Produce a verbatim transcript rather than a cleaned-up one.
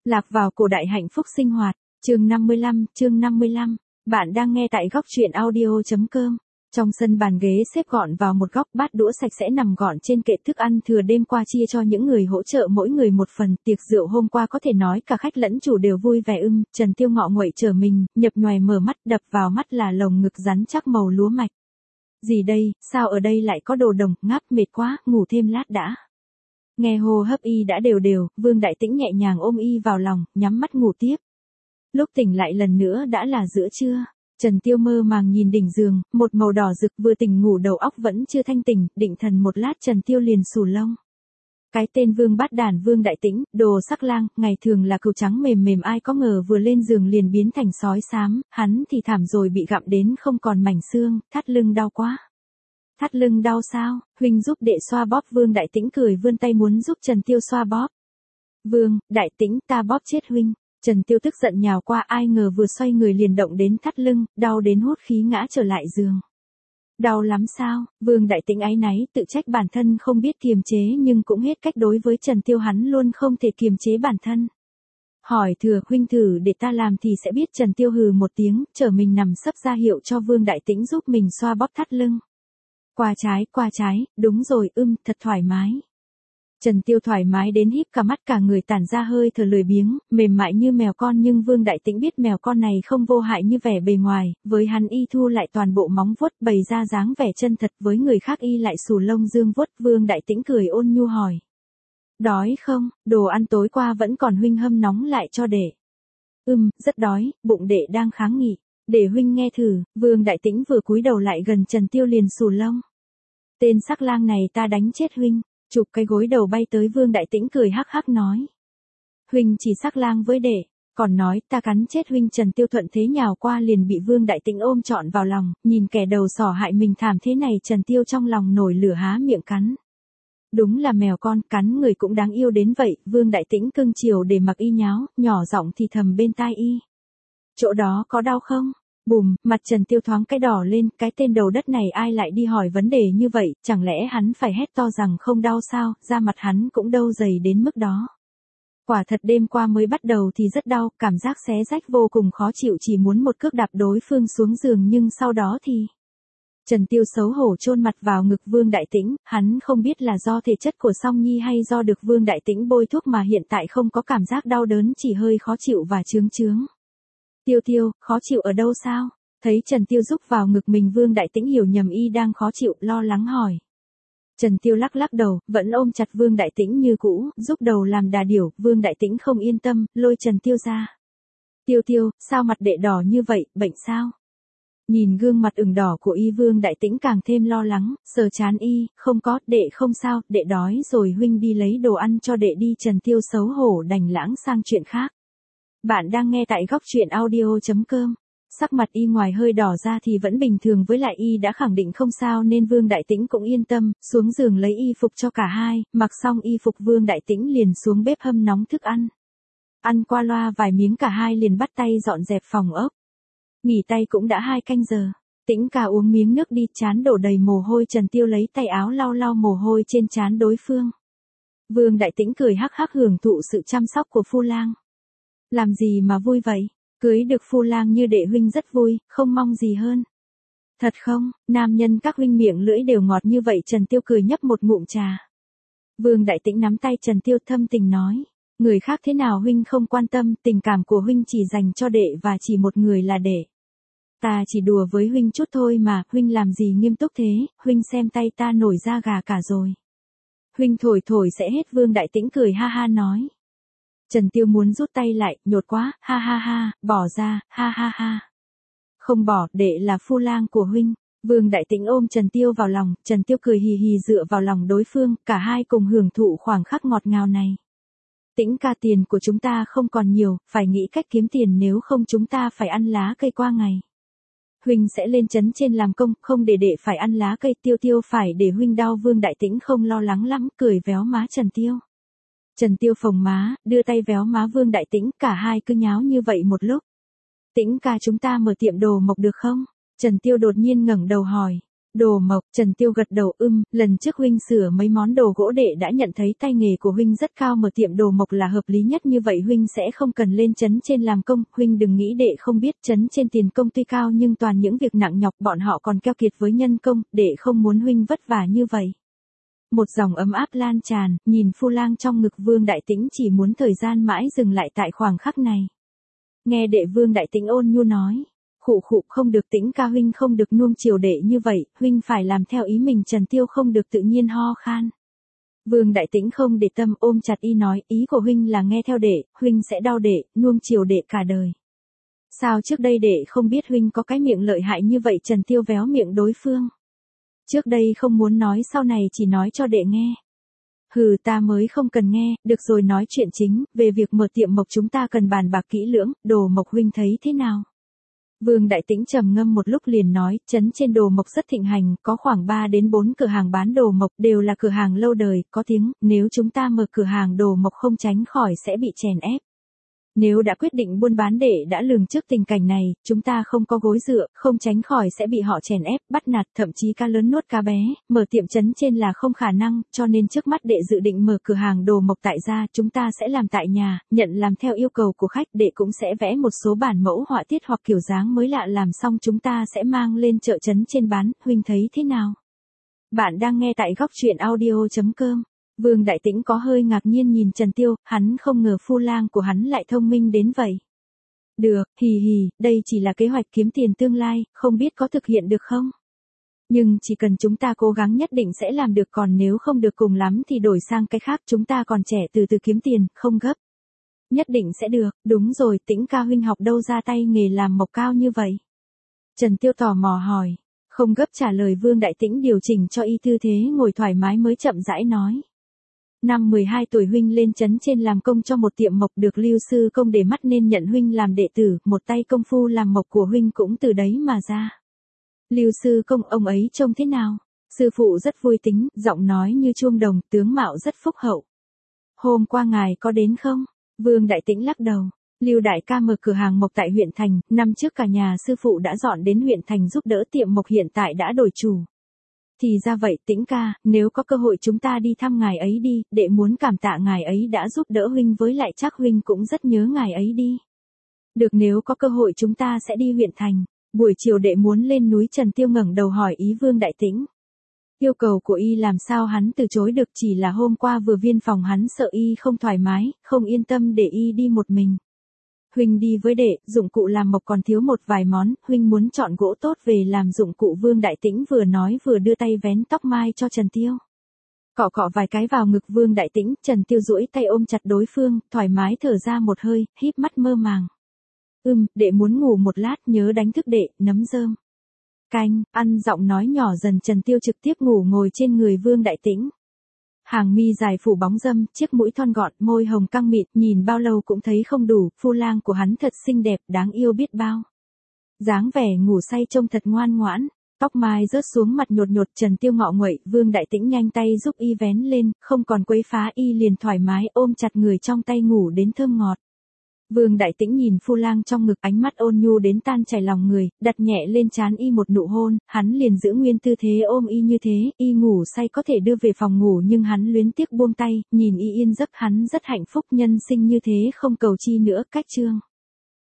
Lạc vào cổ đại hạnh phúc sinh hoạt, chương năm mươi lăm, chương năm mươi lăm. Bạn đang nghe tại góc truyện audio chấm com. Trong sân bàn ghế xếp gọn vào một góc, bát đũa sạch sẽ nằm gọn trên kệ, thức ăn thừa đêm qua chia cho những người hỗ trợ mỗi người một phần. Tiệc rượu hôm qua có thể nói cả khách lẫn chủ đều vui vẻ ưng. Trần Tiêu ngọ nguậy trở mình, nhập nhoài mở mắt, đập vào mắt là lồng ngực rắn chắc màu lúa mạch. Gì đây, sao ở đây lại có đồ đồng, ngáp mệt quá, ngủ thêm lát đã. Nghe hô hấp y đã đều đều, Vương Đại Tĩnh nhẹ nhàng ôm y vào lòng, nhắm mắt ngủ tiếp. Lúc tỉnh lại lần nữa đã là giữa trưa. Trần Tiêu mơ màng nhìn đỉnh giường, một màu đỏ rực, vừa tỉnh ngủ đầu óc vẫn chưa thanh tỉnh, định thần một lát Trần Tiêu liền xù lông. Cái tên Vương Bát Đản Vương Đại Tĩnh, đồ sắc lang, ngày thường là cừu trắng mềm mềm, ai có ngờ vừa lên giường liền biến thành sói xám, hắn thì thảm rồi, bị gặm đến không còn mảnh xương, thắt lưng đau quá. Thắt lưng đau sao, huynh giúp đệ xoa bóp. Vương Đại Tĩnh cười vươn tay muốn giúp Trần Tiêu xoa bóp. Vương, Đại Tĩnh, ta bóp chết huynh. Trần Tiêu tức giận nhào qua, ai ngờ vừa xoay người liền động đến thắt lưng, đau đến hốt khí ngã trở lại giường. Đau lắm sao? Vương Đại Tĩnh áy náy, tự trách bản thân không biết kiềm chế, nhưng cũng hết cách, đối với Trần Tiêu hắn luôn không thể kiềm chế bản thân. Hỏi thừa, huynh thử để ta làm thì sẽ biết. Trần Tiêu hừ một tiếng, trở mình nằm sấp ra hiệu cho Vương Đại Tĩnh giúp mình xoa bóp thắt lưng. Qua trái, qua trái, đúng rồi, ưm, thật thoải mái. Trần Tiêu thoải mái đến híp cả mắt, cả người tản ra hơi thở lười biếng, mềm mại như mèo con, nhưng Vương Đại Tĩnh biết mèo con này không vô hại như vẻ bề ngoài, với hắn y thu lại toàn bộ móng vuốt, bày ra dáng vẻ chân thật, với người khác y lại xù lông dương vuốt. Vương Đại Tĩnh cười ôn nhu hỏi. Đói không, đồ ăn tối qua vẫn còn, huynh hâm nóng lại cho đệ. Ừm, rất đói, bụng đệ đang kháng nghị. Để huynh nghe thử. Vương Đại Tĩnh vừa cúi đầu lại gần Trần Tiêu liền xù lông. Tên sắc lang này ta đánh chết huynh. Chụp cái gối đầu bay tới. Vương Đại Tĩnh cười hắc hắc nói. Huynh chỉ sắc lang với đệ, còn nói ta cắn chết huynh. Trần Tiêu thuận thế nhào qua liền bị Vương Đại Tĩnh ôm trọn vào lòng, nhìn kẻ đầu sỏ hại mình thảm thế này, Trần Tiêu trong lòng nổi lửa há miệng cắn. Đúng là mèo con, cắn người cũng đáng yêu đến vậy. Vương Đại Tĩnh cưng chiều để mặc y nháo, nhỏ giọng thì thầm bên tai y. Chỗ đó có đau không? Bùm, mặt Trần Tiêu thoáng cái đỏ lên, cái tên đầu đất này ai lại đi hỏi vấn đề như vậy, chẳng lẽ hắn phải hét to rằng không đau sao, da mặt hắn cũng đâu dày đến mức đó. Quả thật đêm qua mới bắt đầu thì rất đau, cảm giác xé rách vô cùng khó chịu, chỉ muốn một cước đạp đối phương xuống giường, nhưng sau đó thì... Trần Tiêu xấu hổ chôn mặt vào ngực Vương Đại Tĩnh, hắn không biết là do thể chất của Song Nhi hay do được Vương Đại Tĩnh bôi thuốc mà hiện tại không có cảm giác đau đớn, chỉ hơi khó chịu và chướng chướng. Tiêu Tiêu, khó chịu ở đâu sao? Thấy Trần Tiêu rúc vào ngực mình, Vương Đại Tĩnh hiểu nhầm y đang khó chịu, lo lắng hỏi. Trần Tiêu lắc lắc đầu, vẫn ôm chặt Vương Đại Tĩnh như cũ, giúp đầu làm đà điểu. Vương Đại Tĩnh không yên tâm, lôi Trần Tiêu ra. Tiêu Tiêu, sao mặt đệ đỏ như vậy, bệnh sao? Nhìn gương mặt ửng đỏ của y, Vương Đại Tĩnh càng thêm lo lắng, sờ trán y, không có, đệ không sao, đệ đói rồi, huynh đi lấy đồ ăn cho đệ đi. Trần Tiêu xấu hổ đành lãng sang chuyện khác. Bạn đang nghe tại góc truyện audio chấm com. Sắc mặt y ngoài hơi đỏ ra thì vẫn bình thường, với lại y đã khẳng định không sao nên Vương Đại Tĩnh cũng yên tâm, xuống giường lấy y phục cho cả hai, mặc xong y phục Vương Đại Tĩnh liền xuống bếp hâm nóng thức ăn. Ăn qua loa vài miếng cả hai liền bắt tay dọn dẹp phòng ốc. Nghỉ tay cũng đã hai canh giờ. Tĩnh ca uống miếng nước đi, trán đổ đầy mồ hôi. Trần Tiêu lấy tay áo lau lau mồ hôi trên trán đối phương. Vương Đại Tĩnh cười hắc hắc hưởng thụ sự chăm sóc của phu lang. Làm gì mà vui vậy? Cưới được phu lang như đệ huynh rất vui, không mong gì hơn. Thật không, nam nhân các huynh miệng lưỡi đều ngọt như vậy. Trần Tiêu cười nhấp một ngụm trà. Vương Đại Tĩnh nắm tay Trần Tiêu thâm tình nói. Người khác thế nào huynh không quan tâm, tình cảm của huynh chỉ dành cho đệ và chỉ một người là đệ. Ta chỉ đùa với huynh chút thôi mà, huynh làm gì nghiêm túc thế, huynh xem tay ta nổi da gà cả rồi. Huynh thổi thổi sẽ hết. Vương Đại Tĩnh cười ha ha nói. Trần Tiêu muốn rút tay lại, nhột quá, ha ha ha, bỏ ra, ha ha ha. Không bỏ, đệ là phu lang của huynh. Vương Đại Tĩnh ôm Trần Tiêu vào lòng, Trần Tiêu cười hì hì dựa vào lòng đối phương, cả hai cùng hưởng thụ khoảng khắc ngọt ngào này. Tĩnh ca, tiền của chúng ta không còn nhiều, phải nghĩ cách kiếm tiền, nếu không chúng ta phải ăn lá cây qua ngày. Huynh sẽ lên trấn trên làm công, không để đệ phải ăn lá cây. Tiêu Tiêu phải để huynh đau. Vương Đại Tĩnh không lo lắng lắm, cười véo má Trần Tiêu. Trần Tiêu phồng má, đưa tay véo má Vương Đại Tĩnh, cả hai cứ nháo như vậy một lúc. Tĩnh ca, chúng ta mở tiệm đồ mộc được không? Trần Tiêu đột nhiên ngẩng đầu hỏi. Đồ mộc, Trần Tiêu gật đầu ưm, lần trước huynh sửa mấy món đồ gỗ đệ đã nhận thấy tay nghề của huynh rất cao, mở tiệm đồ mộc là hợp lý nhất, như vậy huynh sẽ không cần lên trấn trên làm công, huynh đừng nghĩ đệ không biết trấn trên tiền công tuy cao nhưng toàn những việc nặng nhọc, bọn họ còn keo kiệt với nhân công, đệ không muốn huynh vất vả như vậy. Một dòng ấm áp lan tràn, nhìn phu lang trong ngực Vương Đại Tĩnh chỉ muốn thời gian mãi dừng lại tại khoảng khắc này. Nghe đệ Vương Đại Tĩnh ôn nhu nói. Khụ khụ, không được Tĩnh ca huynh không được nuông chiều đệ như vậy, huynh phải làm theo ý mình. Trần Tiêu không được tự nhiên ho khan. Vương Đại Tĩnh không để tâm ôm chặt y nói, ý của huynh là nghe theo đệ, huynh sẽ đau đệ, nuông chiều đệ cả đời. Sao trước đây đệ không biết huynh có cái miệng lợi hại như vậy? Trần Tiêu véo miệng đối phương. Trước đây không muốn nói, sau này chỉ nói cho đệ nghe. Hừ, ta mới không cần nghe, được rồi nói chuyện chính, về việc mở tiệm mộc chúng ta cần bàn bạc kỹ lưỡng, đồ mộc huynh thấy thế nào? Vương Đại Tĩnh trầm ngâm một lúc liền nói, trấn trên đồ mộc rất thịnh hành, có khoảng ba đến bốn cửa hàng bán đồ mộc, đều là cửa hàng lâu đời, có tiếng, nếu chúng ta mở cửa hàng đồ mộc không tránh khỏi sẽ bị chèn ép. Nếu đã quyết định buôn bán đệ đã lường trước tình cảnh này, chúng ta không có gối dựa, không tránh khỏi sẽ bị họ chèn ép, bắt nạt, thậm chí cá lớn nuốt cá bé, mở tiệm trấn trên là không khả năng, cho nên trước mắt đệ dự định mở cửa hàng đồ mộc tại gia, chúng ta sẽ làm tại nhà, nhận làm theo yêu cầu của khách, đệ cũng sẽ vẽ một số bản mẫu họa tiết hoặc kiểu dáng mới lạ, làm xong chúng ta sẽ mang lên chợ trấn trên bán, huynh thấy thế nào? Bạn đang nghe tại góc truyện audio chấm com. Vương Đại Tĩnh có hơi ngạc nhiên nhìn Trần Tiêu, hắn không ngờ phu lang của hắn lại thông minh đến vậy. Được, hì hì, đây chỉ là kế hoạch kiếm tiền tương lai, không biết có thực hiện được không? Nhưng chỉ cần chúng ta cố gắng nhất định sẽ làm được, còn nếu không được cùng lắm thì đổi sang cái khác, chúng ta còn trẻ từ từ kiếm tiền, không gấp. Nhất định sẽ được, đúng rồi, Tĩnh ca huynh học đâu ra tay nghề làm mộc cao như vậy? Trần Tiêu tò mò hỏi. Không gấp trả lời. Vương Đại Tĩnh điều chỉnh cho y tư thế ngồi thoải mái mới chậm rãi nói. Năm mười hai tuổi huynh lên trấn trên làm công cho một tiệm mộc, được Lưu sư công để mắt nên nhận huynh làm đệ tử, một tay công phu làm mộc của huynh cũng từ đấy mà ra. Lưu sư công ông ấy trông thế nào? Sư phụ rất vui tính, giọng nói như chuông đồng, tướng mạo rất phúc hậu. Hôm qua ngài có đến không? Vương Đại Tĩnh lắc đầu. Lưu đại ca mở cửa hàng mộc tại huyện thành, năm trước cả nhà sư phụ đã dọn đến huyện thành giúp đỡ, tiệm mộc hiện tại đã đổi chủ. Thì ra vậy, Tĩnh ca, nếu có cơ hội chúng ta đi thăm ngài ấy đi, đệ muốn cảm tạ ngài ấy đã giúp đỡ huynh, với lại chắc huynh cũng rất nhớ ngài ấy đi. Được, nếu có cơ hội chúng ta sẽ đi huyện thành. Buổi chiều đệ muốn lên núi. Trần Tiêu ngẩng đầu hỏi ý Vương Đại Tĩnh. Yêu cầu của y làm sao hắn từ chối được, chỉ là hôm qua vừa viên phòng hắn sợ y không thoải mái, không yên tâm để y đi một mình. Huynh đi với đệ, dụng cụ làm mộc còn thiếu một vài món, huynh muốn chọn gỗ tốt về làm dụng cụ. Vương Đại Tĩnh vừa nói vừa đưa tay vén tóc mai cho Trần Tiêu. Cọ cọ vài cái vào ngực Vương Đại Tĩnh, Trần Tiêu duỗi tay ôm chặt đối phương, thoải mái thở ra một hơi, híp mắt mơ màng. Ừm, đệ muốn ngủ một lát, nhớ đánh thức đệ, nấm rơm. Canh, ăn giọng nói nhỏ dần. Trần Tiêu trực tiếp ngủ ngồi trên người Vương Đại Tĩnh. Hàng mi dài phủ bóng râm, chiếc mũi thon gọn, môi hồng căng mịn, nhìn bao lâu cũng thấy không đủ, phu lang của hắn thật xinh đẹp, đáng yêu biết bao. Dáng vẻ ngủ say trông thật ngoan ngoãn, tóc mai rớt xuống mặt nhột nhột. Trần Tiêu ngọ nguậy, Vương Đại Tĩnh nhanh tay giúp y vén lên, không còn quấy phá y liền thoải mái ôm chặt người trong tay ngủ đến thơm ngọt. Vương Đại Tĩnh nhìn phu lang trong ngực, ánh mắt ôn nhu đến tan chảy lòng người, đặt nhẹ lên trán y một nụ hôn, hắn liền giữ nguyên tư thế ôm y như thế, y ngủ say có thể đưa về phòng ngủ nhưng hắn luyến tiếc buông tay, nhìn y yên giấc hắn rất hạnh phúc, nhân sinh như thế không cầu chi nữa. Cách chương